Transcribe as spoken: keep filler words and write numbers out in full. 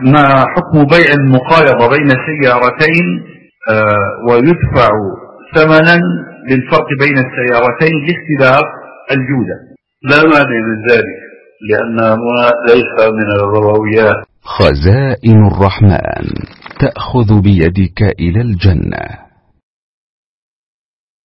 ما حكم بيع المقايضة بين سيارتين آه ويدفع ثمنا للفرق بين السيارتين لاختلاف الجودة؟ لا مانع من ذلك، لأنه ليس من الربويات. خزائن الرحمن تأخذ بيدك إلى الجنة.